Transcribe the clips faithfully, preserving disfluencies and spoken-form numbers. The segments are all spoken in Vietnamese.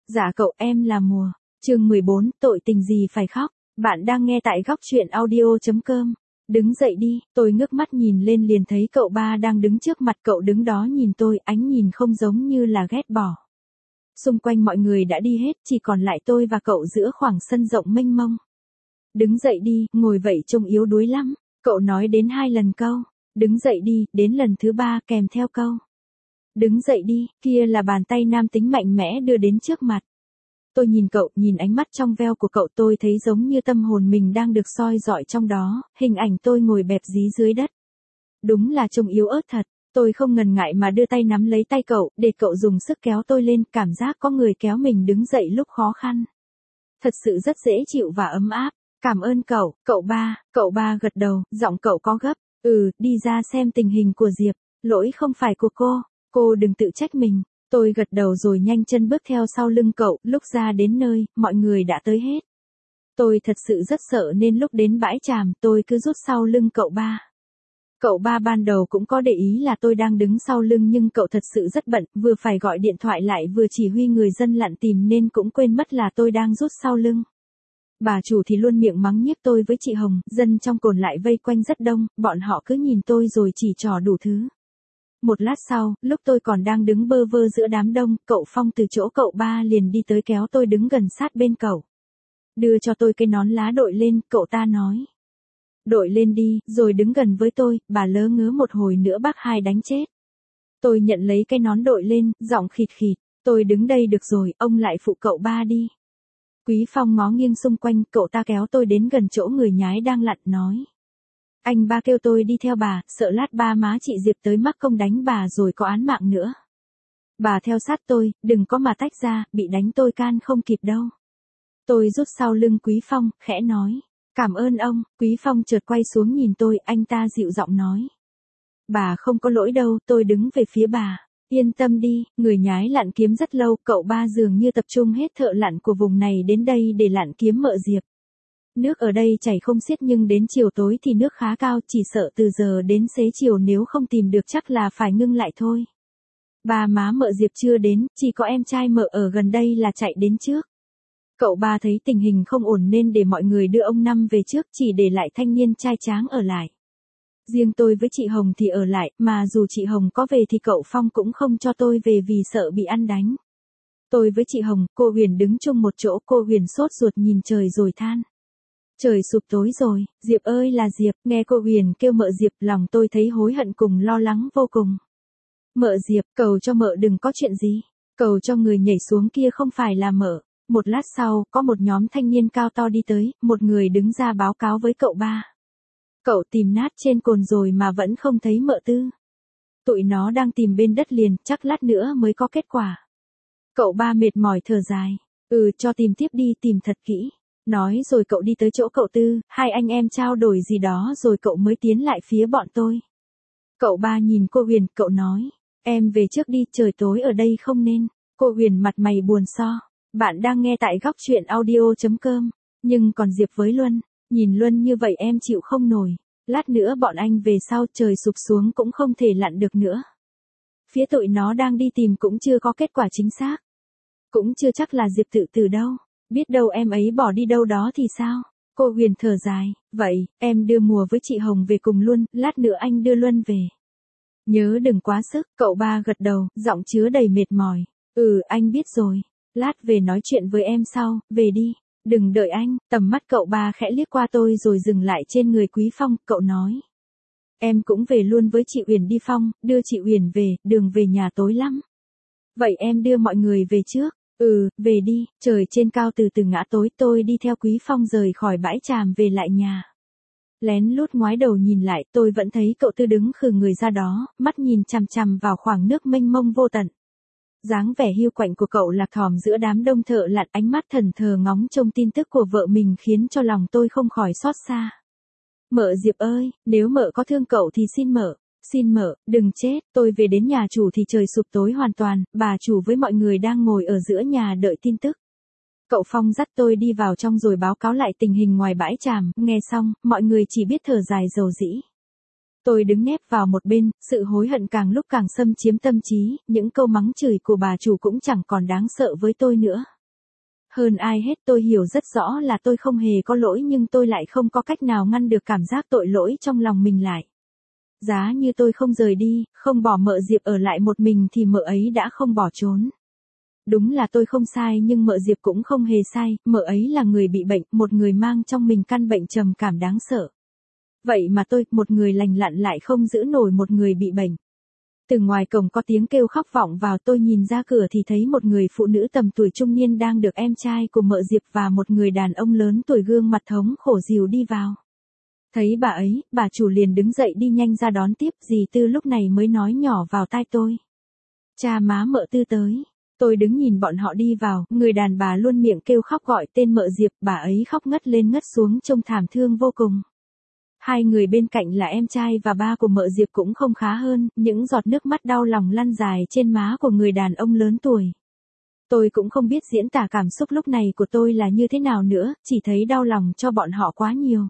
Dạ cậu, em là Mùa. Chương mười bốn, tội tình gì phải khóc. Bạn đang nghe tại góc truyện audio chấm com. Đứng dậy đi, tôi ngước mắt nhìn lên liền thấy cậu ba đang đứng trước mặt, cậu đứng đó nhìn tôi, ánh nhìn không giống như là ghét bỏ. Xung quanh mọi người đã đi hết, chỉ còn lại tôi và cậu giữa khoảng sân rộng mênh mông. Đứng dậy đi, ngồi vậy trông yếu đuối lắm. Cậu nói đến hai lần câu. Đứng dậy đi, đến lần thứ ba kèm theo câu. Đứng dậy đi, kia là bàn tay nam tính mạnh mẽ đưa đến trước mặt. Tôi nhìn cậu, nhìn ánh mắt trong veo của cậu, tôi thấy giống như tâm hồn mình đang được soi rọi trong đó, hình ảnh tôi ngồi bẹp dí dưới đất. Đúng là trông yếu ớt thật, tôi không ngần ngại mà đưa tay nắm lấy tay cậu, để cậu dùng sức kéo tôi lên, cảm giác có người kéo mình đứng dậy lúc khó khăn. Thật sự rất dễ chịu và ấm áp. Cảm ơn cậu, cậu ba, cậu ba gật đầu, giọng cậu có gấp. Ừ, đi ra xem tình hình của Diệp, lỗi không phải của cô, cô đừng tự trách mình. Tôi gật đầu rồi nhanh chân bước theo sau lưng cậu, lúc ra đến nơi, mọi người đã tới hết. Tôi thật sự rất sợ nên lúc đến bãi tràm, tôi cứ rút sau lưng cậu ba. Cậu ba ban đầu cũng có để ý là tôi đang đứng sau lưng nhưng cậu thật sự rất bận, vừa phải gọi điện thoại lại vừa chỉ huy người dân lặn tìm nên cũng quên mất là tôi đang rút sau lưng. Bà chủ thì luôn miệng mắng nhiếc tôi với chị Hồng, dân trong cồn lại vây quanh rất đông, bọn họ cứ nhìn tôi rồi chỉ trỏ đủ thứ. Một lát sau, lúc tôi còn đang đứng bơ vơ giữa đám đông, cậu Phong từ chỗ cậu ba liền đi tới kéo tôi đứng gần sát bên cậu. Đưa cho tôi cái nón lá đội lên, cậu ta nói. Đội lên đi, rồi đứng gần với tôi, bà lớ ngớ một hồi nữa bác hai đánh chết. Tôi nhận lấy cái nón đội lên, giọng khịt khịt, tôi đứng đây được rồi, ông lại phụ cậu ba đi. Quý Phong ngó nghiêng xung quanh, cậu ta kéo tôi đến gần chỗ người nhái đang lặn, nói. Anh ba kêu tôi đi theo bà, sợ lát ba má chị Diệp tới mắc công đánh bà rồi có án mạng nữa. Bà theo sát tôi, đừng có mà tách ra, bị đánh tôi can không kịp đâu. Tôi rút sau lưng Quý Phong, khẽ nói. Cảm ơn ông. Quý Phong chợt quay xuống nhìn tôi, anh ta dịu giọng nói. Bà không có lỗi đâu, tôi đứng về phía bà. Yên tâm đi, người nhái lặn kiếm rất lâu, cậu ba dường như tập trung hết thợ lặn của vùng này đến đây để lặn kiếm mợ Diệp. Nước ở đây chảy không xiết nhưng đến chiều tối thì nước khá cao, chỉ sợ từ giờ đến xế chiều nếu không tìm được chắc là phải ngưng lại thôi. Ba má mợ Diệp chưa đến, chỉ có em trai mợ ở gần đây là chạy đến trước. Cậu ba thấy tình hình không ổn nên để mọi người đưa ông Năm về trước, chỉ để lại thanh niên trai tráng ở lại. Riêng tôi với chị Hồng thì ở lại, mà dù chị Hồng có về thì cậu Phong cũng không cho tôi về vì sợ bị ăn đánh. Tôi với chị Hồng, cô Huyền đứng chung một chỗ, cô Huyền sốt ruột nhìn trời rồi than. Trời sụp tối rồi, Diệp ơi là Diệp, nghe cô Huyền kêu mợ Diệp, lòng tôi thấy hối hận cùng lo lắng vô cùng. Mợ Diệp, cầu cho mợ đừng có chuyện gì, cầu cho người nhảy xuống kia không phải là mợ. Một lát sau, có một nhóm thanh niên cao to đi tới, một người đứng ra báo cáo với cậu ba. Cậu tìm nát trên cồn rồi mà vẫn không thấy mợ Tư. Tụi nó đang tìm bên đất liền, chắc lát nữa mới có kết quả. Cậu ba mệt mỏi thở dài. Ừ, cho tìm tiếp đi, tìm thật kỹ. Nói rồi cậu đi tới chỗ cậu Tư, hai anh em trao đổi gì đó rồi cậu mới tiến lại phía bọn tôi. Cậu ba nhìn cô Huyền, cậu nói. Em về trước đi, trời tối ở đây không nên. Cô Huyền mặt mày buồn so. Bạn đang nghe tại góc truyện audio chấm com. Nhưng còn Diệp với Luân, nhìn Luân như vậy em chịu không nổi. Lát nữa bọn anh về sau trời sụp xuống cũng không thể lặn được nữa. Phía tụi nó đang đi tìm cũng chưa có kết quả chính xác. Cũng chưa chắc là Diệp tự tử đâu. Biết đâu em ấy bỏ đi đâu đó thì sao? Cô Huyền thở dài. Vậy, em đưa Mùa với chị Hồng về cùng luôn, lát nữa anh đưa Luân về. Nhớ đừng quá sức, cậu ba gật đầu, giọng chứa đầy mệt mỏi. Ừ, anh biết rồi. Lát về nói chuyện với em sau, về đi. Đừng đợi anh. Tầm mắt cậu ba khẽ liếc qua tôi rồi dừng lại trên người Quý Phong, cậu nói. Em cũng về luôn với chị Uyển đi Phong, đưa chị Uyển về, đường về nhà tối lắm. Vậy em đưa mọi người về trước. Ừ, về đi, trời trên cao từ từ ngã tối, tôi đi theo Quý Phong rời khỏi bãi tràm về lại nhà. Lén lút ngoái đầu nhìn lại, tôi vẫn thấy cậu Tư đứng khừ người ra đó, mắt nhìn chằm chằm vào khoảng nước mênh mông vô tận. Dáng vẻ hiu quạnh của cậu lạc thỏm giữa đám đông thợ lặn, ánh mắt thần thờ ngóng trông tin tức của vợ mình khiến cho lòng tôi không khỏi xót xa. Mợ Diệp ơi, nếu mợ có thương cậu thì xin mợ, xin mợ, đừng chết. Tôi về đến nhà chủ thì trời sụp tối hoàn toàn, bà chủ với mọi người đang ngồi ở giữa nhà đợi tin tức. Cậu Phong dắt tôi đi vào trong rồi báo cáo lại tình hình ngoài bãi tràm, nghe xong, mọi người chỉ biết thở dài dầu dĩ. Tôi đứng nép vào một bên, sự hối hận càng lúc càng xâm chiếm tâm trí, những câu mắng chửi của bà chủ cũng chẳng còn đáng sợ với tôi nữa. Hơn ai hết tôi hiểu rất rõ là tôi không hề có lỗi nhưng tôi lại không có cách nào ngăn được cảm giác tội lỗi trong lòng mình lại. Giá như tôi không rời đi, không bỏ mợ Diệp ở lại một mình thì mợ ấy đã không bỏ trốn. Đúng là tôi không sai nhưng mợ Diệp cũng không hề sai, mợ ấy là người bị bệnh, một người mang trong mình căn bệnh trầm cảm đáng sợ. Vậy mà tôi, một người lành lặn lại không giữ nổi một người bị bệnh. Từ ngoài cổng có tiếng kêu khóc vọng vào, tôi nhìn ra cửa thì thấy một người phụ nữ tầm tuổi trung niên đang được em trai của mợ Diệp và một người đàn ông lớn tuổi gương mặt thống khổ dìu đi vào. Thấy bà ấy, bà chủ liền đứng dậy đi nhanh ra đón tiếp, dì Tư lúc này mới nói nhỏ vào tai tôi. Cha má mợ Tư tới. Tôi đứng nhìn bọn họ đi vào, người đàn bà luôn miệng kêu khóc gọi tên mợ Diệp, bà ấy khóc ngất lên ngất xuống trông thảm thương vô cùng. Hai người bên cạnh là em trai và ba của mợ Diệp cũng không khá hơn, những giọt nước mắt đau lòng lăn dài trên má của người đàn ông lớn tuổi. Tôi cũng không biết diễn tả cảm xúc lúc này của tôi là như thế nào nữa, chỉ thấy đau lòng cho bọn họ quá nhiều.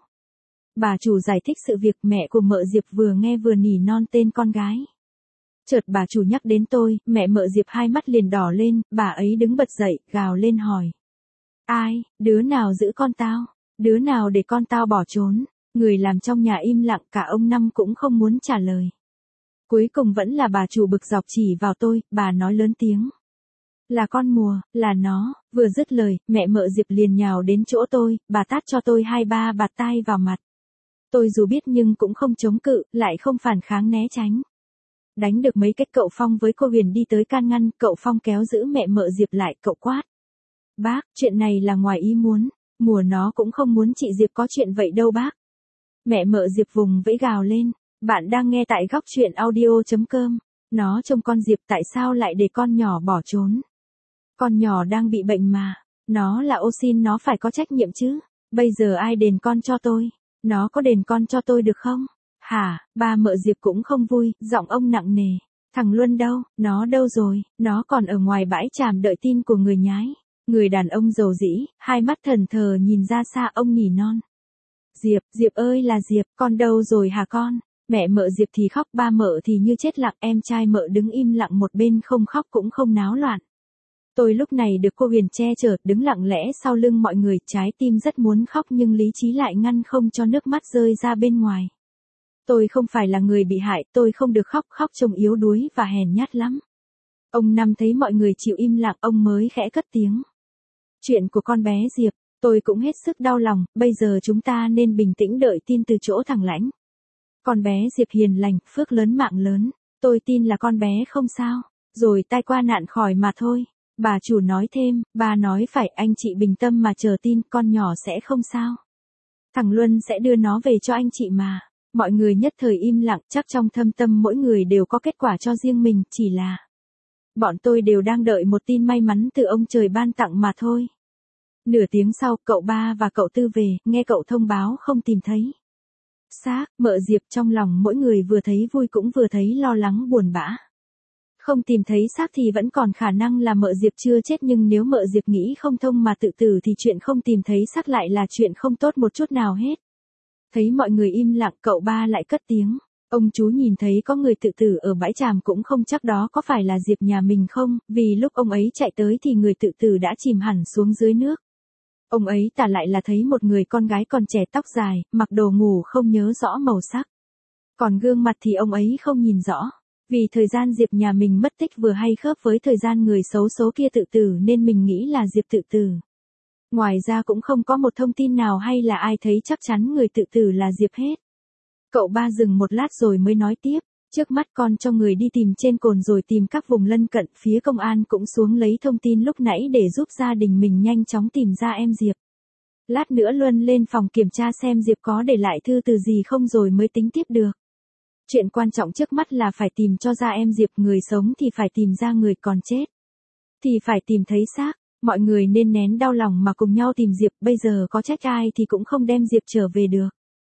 Bà chủ giải thích sự việc, mẹ của mợ Diệp vừa nghe vừa nỉ non tên con gái. Chợt bà chủ nhắc đến tôi, mẹ mợ Diệp hai mắt liền đỏ lên, bà ấy đứng bật dậy, gào lên hỏi. Ai, đứa nào giữ con tao? Đứa nào để con tao bỏ trốn? Người làm trong nhà im lặng, cả ông Năm cũng không muốn trả lời. Cuối cùng vẫn là bà chủ bực dọc chỉ vào tôi, bà nói lớn tiếng. Là con Mùa, là nó. Vừa dứt lời, mẹ mợ Diệp liền nhào đến chỗ tôi, bà tát cho tôi hai ba bạt tai vào mặt. Tôi dù biết nhưng cũng không chống cự, lại không phản kháng né tránh. Đánh được mấy cách cậu Phong với cô Huyền đi tới can ngăn, cậu Phong kéo giữ mẹ mợ Diệp lại, cậu quát. Bác, chuyện này là ngoài ý muốn, Mùa nó cũng không muốn chị Diệp có chuyện vậy đâu bác. Mẹ mợ Diệp vùng vẫy gào lên, bạn đang nghe tại góc truyện audio chấm com, nó trông con Diệp tại sao lại để con nhỏ bỏ trốn. Con nhỏ đang bị bệnh mà, nó là ô xin nó phải có trách nhiệm chứ, bây giờ ai đền con cho tôi, nó có đền con cho tôi được không? Hả, ba mợ Diệp cũng không vui, giọng ông nặng nề. Thằng Luân đâu, nó đâu rồi, nó còn ở ngoài bãi tràm đợi tin của người nhái. Người đàn ông dầu dĩ, hai mắt thần thờ nhìn ra xa ông nỉ non. Diệp, Diệp ơi là Diệp, con đâu rồi hả con? Mẹ mợ Diệp thì khóc, ba mợ thì như chết lặng, em trai mợ đứng im lặng một bên không khóc cũng không náo loạn. Tôi lúc này được cô Huyền che chở, đứng lặng lẽ sau lưng mọi người, trái tim rất muốn khóc nhưng lý trí lại ngăn không cho nước mắt rơi ra bên ngoài. Tôi không phải là người bị hại, tôi không được khóc, khóc trông yếu đuối và hèn nhát lắm. Ông Năm thấy mọi người chịu im lặng, ông mới khẽ cất tiếng. Chuyện của con bé Diệp, tôi cũng hết sức đau lòng, bây giờ chúng ta nên bình tĩnh đợi tin từ chỗ thằng Lãnh. Con bé Diệp hiền lành, phước lớn mạng lớn, tôi tin là con bé không sao, rồi tai qua nạn khỏi mà thôi. Bà chủ nói thêm, bà nói phải, anh chị bình tâm mà chờ tin, con nhỏ sẽ không sao. Thằng Luân sẽ đưa nó về cho anh chị mà. Mọi người nhất thời im lặng, chắc trong thâm tâm mỗi người đều có kết quả cho riêng mình, chỉ là bọn tôi đều đang đợi một tin may mắn từ ông trời ban tặng mà thôi. Nửa tiếng sau, cậu ba và cậu Tư về, nghe cậu thông báo không tìm thấy xác, mợ Diệp trong lòng mỗi người vừa thấy vui cũng vừa thấy lo lắng buồn bã. Không tìm thấy xác thì vẫn còn khả năng là mợ Diệp chưa chết, nhưng nếu mợ Diệp nghĩ không thông mà tự tử thì chuyện không tìm thấy xác lại là chuyện không tốt một chút nào hết. Thấy mọi người im lặng, cậu ba lại cất tiếng. Ông chú nhìn thấy có người tự tử ở bãi tràm cũng không chắc đó có phải là Diệp nhà mình không, vì lúc ông ấy chạy tới thì người tự tử đã chìm hẳn xuống dưới nước. Ông ấy tả lại là thấy một người con gái còn trẻ, tóc dài, mặc đồ ngủ không nhớ rõ màu sắc. Còn gương mặt thì ông ấy không nhìn rõ. Vì thời gian Diệp nhà mình mất tích vừa hay khớp với thời gian người xấu số kia tự tử nên mình nghĩ là Diệp tự tử. Ngoài ra cũng không có một thông tin nào hay là ai thấy chắc chắn người tự tử là Diệp hết. Cậu ba dừng một lát rồi mới nói tiếp, trước mắt con cho người đi tìm trên cồn rồi tìm các vùng lân cận, phía công an cũng xuống lấy thông tin lúc nãy để giúp gia đình mình nhanh chóng tìm ra em Diệp. Lát nữa Luân lên phòng kiểm tra xem Diệp có để lại thư từ gì không rồi mới tính tiếp được. Chuyện quan trọng trước mắt là phải tìm cho ra em Diệp, người sống thì phải tìm ra người còn chết. Thì phải tìm thấy xác. Mọi người nên nén đau lòng mà cùng nhau tìm Diệp, bây giờ có trách ai thì cũng không đem Diệp trở về được.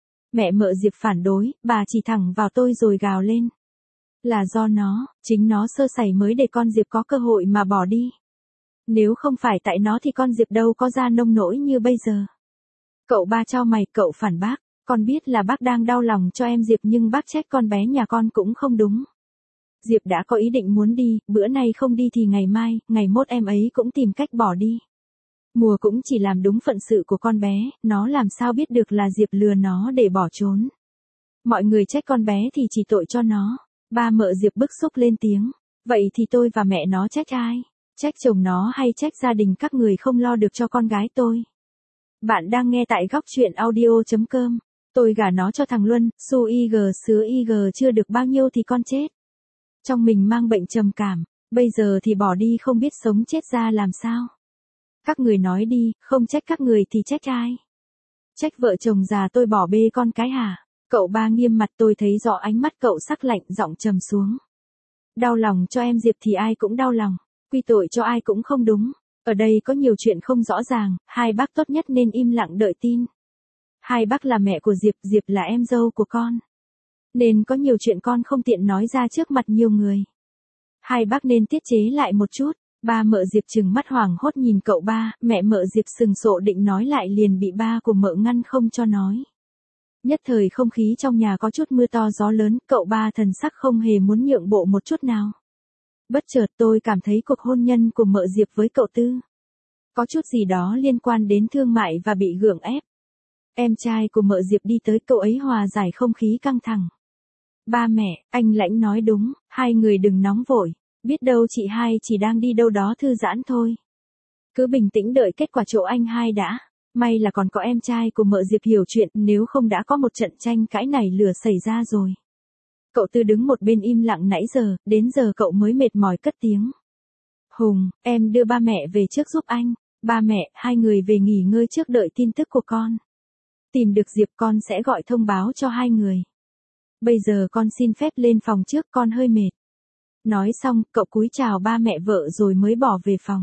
Mẹ mợ Diệp phản đối, bà chỉ thẳng vào tôi rồi gào lên. Là do nó, chính nó sơ sẩy mới để con Diệp có cơ hội mà bỏ đi. Nếu không phải tại nó thì con Diệp đâu có ra nông nỗi như bây giờ. Cậu ba chau mày, cậu phản bác, con biết là bác đang đau lòng cho em Diệp nhưng bác trách con bé nhà con cũng không đúng. Diệp đã có ý định muốn đi, bữa nay không đi thì ngày mai, ngày mốt em ấy cũng tìm cách bỏ đi. Mùa cũng chỉ làm đúng phận sự của con bé, nó làm sao biết được là Diệp lừa nó để bỏ trốn. Mọi người trách con bé thì chỉ tội cho nó. Ba mợ Diệp bức xúc lên tiếng. Vậy thì tôi và mẹ nó trách ai? Trách chồng nó hay trách gia đình các người không lo được cho con gái tôi? Bạn đang nghe tại góc truyện audio.com. Tôi gả nó cho thằng Luân, xu y gờ sứa y gờ chưa được bao nhiêu thì con chết. Trong mình mang bệnh trầm cảm, bây giờ thì bỏ đi không biết sống chết ra làm sao. Các người nói đi, không trách các người thì trách ai? Trách vợ chồng già tôi bỏ bê con cái hả? Cậu ba nghiêm mặt, tôi thấy rõ ánh mắt cậu sắc lạnh, giọng trầm xuống. Đau lòng cho em Diệp thì ai cũng đau lòng, quy tội cho ai cũng không đúng. Ở đây có nhiều chuyện không rõ ràng, hai bác tốt nhất nên im lặng đợi tin. Hai bác là mẹ của Diệp, Diệp là em dâu của con. Nên có nhiều chuyện con không tiện nói ra trước mặt nhiều người. Hai bác nên tiết chế lại một chút. Ba mợ Diệp trừng mắt hoảng hốt nhìn cậu ba, mẹ mợ Diệp sừng sộ định nói lại liền bị ba của mợ ngăn không cho nói. Nhất thời không khí trong nhà có chút mưa to gió lớn, cậu ba thần sắc không hề muốn nhượng bộ một chút nào. Bất chợt tôi cảm thấy cuộc hôn nhân của mợ Diệp với cậu Tư có chút gì đó liên quan đến thương mại và bị gượng ép. Em trai của mợ Diệp đi tới, cậu ấy hòa giải không khí căng thẳng. Ba mẹ, anh Lãnh nói đúng, hai người đừng nóng vội, biết đâu chị hai chỉ đang đi đâu đó thư giãn thôi. Cứ bình tĩnh đợi kết quả chỗ anh hai đã. May là còn có em trai của mợ Diệp hiểu chuyện, nếu không đã có một trận tranh cãi nảy lửa xảy ra rồi. Cậu Tư đứng một bên im lặng nãy giờ, đến giờ cậu mới mệt mỏi cất tiếng. Hùng, em đưa ba mẹ về trước giúp anh. Ba mẹ, hai người về nghỉ ngơi trước đợi tin tức của con. Tìm được Diệp con sẽ gọi thông báo cho hai người. Bây giờ con xin phép lên phòng trước, con hơi mệt. Nói xong, cậu cúi chào ba mẹ vợ rồi mới bỏ về phòng.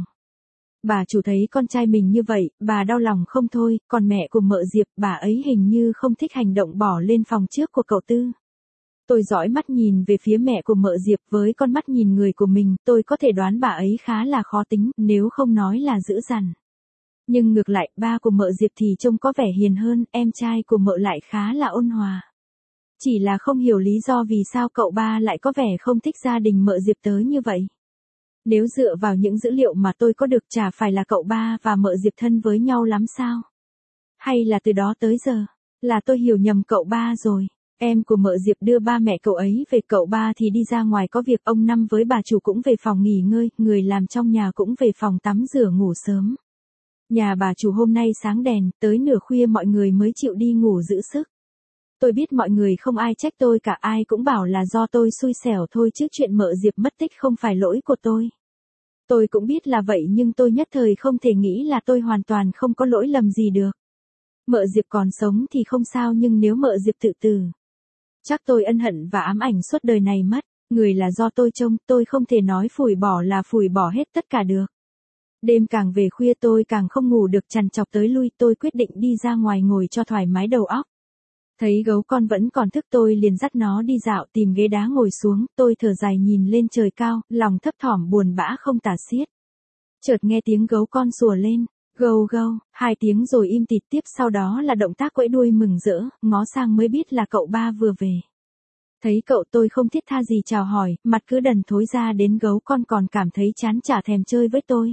Bà chủ thấy con trai mình như vậy, bà đau lòng không thôi, còn mẹ của mợ Diệp, bà ấy hình như không thích hành động bỏ lên phòng trước của cậu Tư. Tôi dõi mắt nhìn về phía mẹ của mợ Diệp, với con mắt nhìn người của mình, tôi có thể đoán bà ấy khá là khó tính, nếu không nói là dữ dằn. Nhưng ngược lại, ba của mợ Diệp thì trông có vẻ hiền hơn, em trai của mợ lại khá là ôn hòa. Chỉ là không hiểu lý do vì sao cậu ba lại có vẻ không thích gia đình mợ Diệp tới như vậy. Nếu dựa vào những dữ liệu mà tôi có được, chả phải là cậu ba và mợ Diệp thân với nhau lắm sao? Hay là từ đó tới giờ, là tôi hiểu nhầm cậu ba rồi. Em của mợ Diệp đưa ba mẹ cậu ấy về, cậu ba thì đi ra ngoài có việc, ông Năm với bà chủ cũng về phòng nghỉ ngơi, người làm trong nhà cũng về phòng tắm rửa ngủ sớm. Nhà bà chủ hôm nay sáng đèn, tới nửa khuya mọi người mới chịu đi ngủ giữ sức. Tôi biết mọi người không ai trách tôi cả, ai cũng bảo là do tôi xui xẻo thôi chứ chuyện mợ Diệp mất tích không phải lỗi của tôi. Tôi cũng biết là vậy nhưng tôi nhất thời không thể nghĩ là tôi hoàn toàn không có lỗi lầm gì được. Mợ Diệp còn sống thì không sao, nhưng nếu mợ Diệp tự tử, chắc tôi ân hận và ám ảnh suốt đời này mất. Người là do tôi trông, tôi không thể nói phủi bỏ là phủi bỏ hết tất cả được. Đêm càng về khuya tôi càng không ngủ được, trằn trọc tới lui, tôi quyết định đi ra ngoài ngồi cho thoải mái đầu óc. Thấy gấu con vẫn còn thức tôi liền dắt nó đi dạo, tìm ghế đá ngồi xuống, tôi thở dài nhìn lên trời cao, lòng thấp thỏm buồn bã không tả xiết. Chợt nghe tiếng gấu con sủa lên, gâu gâu, hai tiếng rồi im tịt, tiếp sau đó là động tác quẫy đuôi mừng rỡ, ngó sang mới biết là cậu ba vừa về. Thấy cậu tôi không thiết tha gì chào hỏi, mặt cứ đần thối ra, đến gấu con còn cảm thấy chán chả thèm chơi với tôi.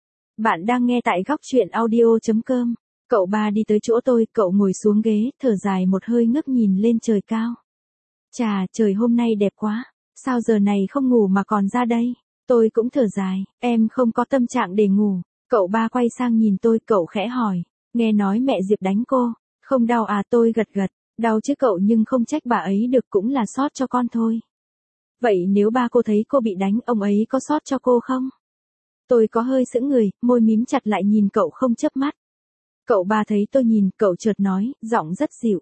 Bạn đang nghe tại góc truyện audio.com. Cậu ba đi tới chỗ tôi, cậu ngồi xuống ghế, thở dài một hơi ngước nhìn lên trời cao. Chà, trời hôm nay đẹp quá, sao giờ này không ngủ mà còn ra đây? Tôi cũng thở dài, em không có tâm trạng để ngủ. Cậu ba quay sang nhìn tôi, cậu khẽ hỏi, nghe nói mẹ Diệp đánh cô, không đau à? Tôi gật gật, đau chứ cậu, nhưng không trách bà ấy được, cũng là xót cho con thôi. Vậy nếu ba cô thấy cô bị đánh, ông ấy có xót cho cô không? Tôi có hơi sững người, môi mím chặt lại nhìn cậu không chớp mắt. Cậu ba thấy tôi nhìn, cậu chợt nói, giọng rất dịu.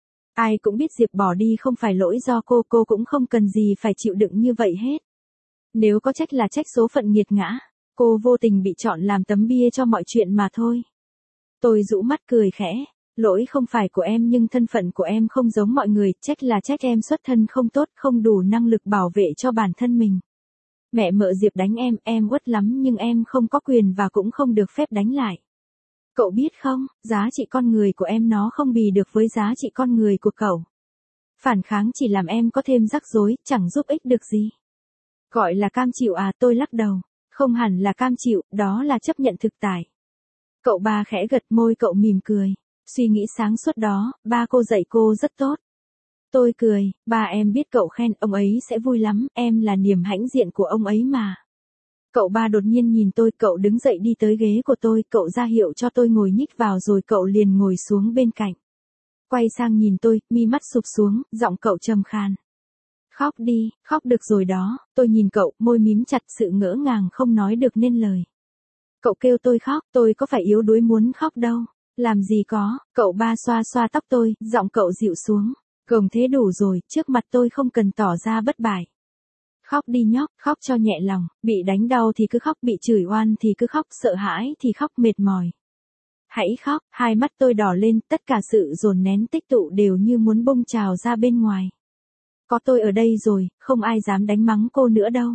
Ai cũng biết Diệp bỏ đi không phải lỗi do cô, cô cũng không cần gì phải chịu đựng như vậy hết. Nếu có trách là trách số phận nghiệt ngã, cô vô tình bị chọn làm tấm bia cho mọi chuyện mà thôi. Tôi rũ mắt cười khẽ, lỗi không phải của em nhưng thân phận của em không giống mọi người, trách là trách em xuất thân không tốt, không đủ năng lực bảo vệ cho bản thân mình. Mẹ mợ Diệp đánh em, em uất lắm nhưng em không có quyền và cũng không được phép đánh lại. Cậu biết không, giá trị con người của em nó không bì được với giá trị con người của cậu. Phản kháng chỉ làm em có thêm rắc rối, chẳng giúp ích được gì. Gọi là cam chịu à? Tôi lắc đầu. Không hẳn là cam chịu, đó là chấp nhận thực tại. Cậu ba khẽ gật môi, cậu mỉm cười. Suy nghĩ sáng suốt đó, ba cô dạy cô rất tốt. Tôi cười, ba em biết cậu khen, ông ấy sẽ vui lắm, em là niềm hãnh diện của ông ấy mà. Cậu ba đột nhiên nhìn tôi, cậu đứng dậy đi tới ghế của tôi, cậu ra hiệu cho tôi ngồi nhích vào rồi cậu liền ngồi xuống bên cạnh. Quay sang nhìn tôi, mi mắt sụp xuống, giọng cậu trầm khàn. Khóc đi, khóc được rồi đó, tôi nhìn cậu, môi mím chặt, sự ngỡ ngàng không nói được nên lời. Cậu kêu tôi khóc, tôi có phải yếu đuối muốn khóc đâu. Làm gì có, cậu ba xoa xoa tóc tôi, giọng cậu dịu xuống. Gồng thế đủ rồi, trước mặt tôi không cần tỏ ra bất bại. Khóc đi nhóc, khóc cho nhẹ lòng, bị đánh đau thì cứ khóc, bị chửi oan thì cứ khóc, sợ hãi thì khóc, mệt mỏi. Hãy khóc, hai mắt tôi đỏ lên, tất cả sự dồn nén tích tụ đều như muốn bung trào ra bên ngoài. Có tôi ở đây rồi, không ai dám đánh mắng cô nữa đâu.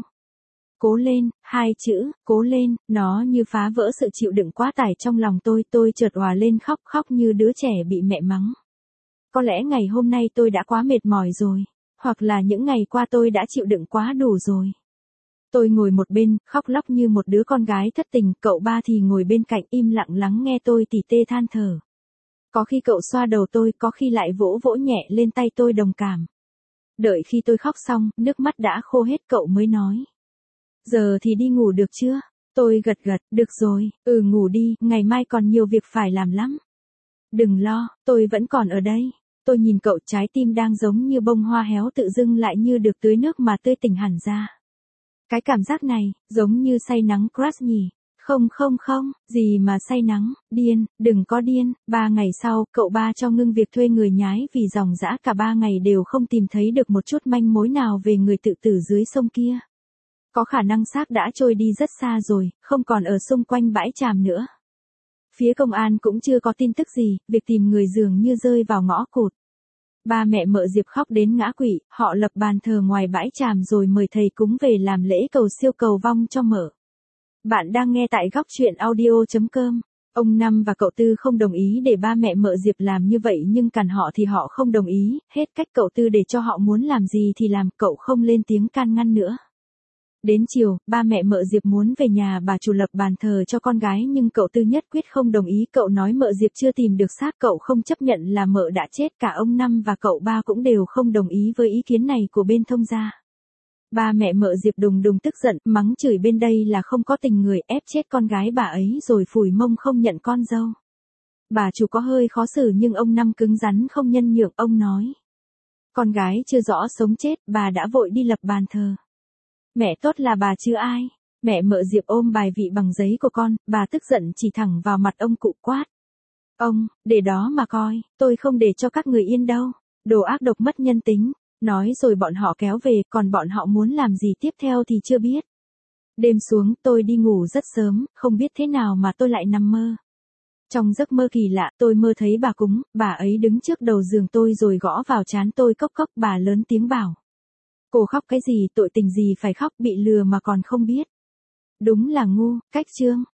Cố lên, hai chữ, cố lên, nó như phá vỡ sự chịu đựng quá tải trong lòng tôi, tôi chợt òa lên khóc, khóc như đứa trẻ bị mẹ mắng. Có lẽ ngày hôm nay tôi đã quá mệt mỏi rồi, hoặc là những ngày qua tôi đã chịu đựng quá đủ rồi. Tôi ngồi một bên, khóc lóc như một đứa con gái thất tình, cậu ba thì ngồi bên cạnh im lặng lắng nghe tôi tỉ tê than thở. Có khi cậu xoa đầu tôi, có khi lại vỗ vỗ nhẹ lên tay tôi đồng cảm. Đợi khi tôi khóc xong, nước mắt đã khô hết cậu mới nói. Giờ thì đi ngủ được chưa? Tôi gật gật, được rồi, ừ ngủ đi, ngày mai còn nhiều việc phải làm lắm. Đừng lo, tôi vẫn còn ở đây. Tôi nhìn cậu, trái tim đang giống như bông hoa héo tự dưng lại như được tưới nước mà tươi tỉnh hẳn ra. Cái cảm giác này, giống như say nắng crush nhỉ. Không không không, gì mà say nắng, điên, đừng có điên. Ba ngày sau, cậu ba cho ngưng việc thuê người nhái vì dòng dã cả ba ngày đều không tìm thấy được một chút manh mối nào về người tự tử dưới sông kia. Có khả năng xác đã trôi đi rất xa rồi, không còn ở xung quanh bãi tràm nữa. Phía công an cũng chưa có tin tức gì, việc tìm người dường như rơi vào ngõ cụt. Ba mẹ Mợ Diệp khóc đến ngã quỵ, họ lập bàn thờ ngoài bãi tràm rồi mời thầy cúng về làm lễ cầu siêu cầu vong cho Mợ. Bạn đang nghe tại góc truyện audio chấm com. Ông Năm và cậu Tư không đồng ý để ba mẹ Mợ Diệp làm như vậy nhưng cản họ thì họ không đồng ý, hết cách cậu Tư để cho họ muốn làm gì thì làm, cậu không lên tiếng can ngăn nữa. Đến chiều, ba mẹ Mợ Diệp muốn về nhà bà chủ lập bàn thờ cho con gái nhưng cậu Tư nhất quyết không đồng ý, cậu nói Mợ Diệp chưa tìm được xác, cậu không chấp nhận là Mợ đã chết, cả ông Năm và cậu ba cũng đều không đồng ý với ý kiến này của bên thông gia. Ba mẹ Mợ Diệp đùng đùng tức giận, mắng chửi bên đây là không có tình người, ép chết con gái bà ấy rồi phủi mông không nhận con dâu. Bà chủ có hơi khó xử nhưng ông Năm cứng rắn không nhân nhượng, ông nói. Con gái chưa rõ sống chết, bà đã vội đi lập bàn thờ. Mẹ tốt là bà chứ ai. Mẹ Mợ Diệp ôm bài vị bằng giấy của con, bà tức giận chỉ thẳng vào mặt ông cụ quát. Ông, để đó mà coi, tôi không để cho các người yên đâu. Đồ ác độc mất nhân tính. Nói rồi bọn họ kéo về, còn bọn họ muốn làm gì tiếp theo thì chưa biết. Đêm xuống, tôi đi ngủ rất sớm, không biết thế nào mà tôi lại nằm mơ. Trong giấc mơ kỳ lạ, tôi mơ thấy bà cúng, bà ấy đứng trước đầu giường tôi rồi gõ vào trán tôi cốc cốc, bà lớn tiếng bảo. Cô khóc cái gì, tội tình gì phải khóc, bị lừa mà còn không biết. Đúng là ngu, cách chương.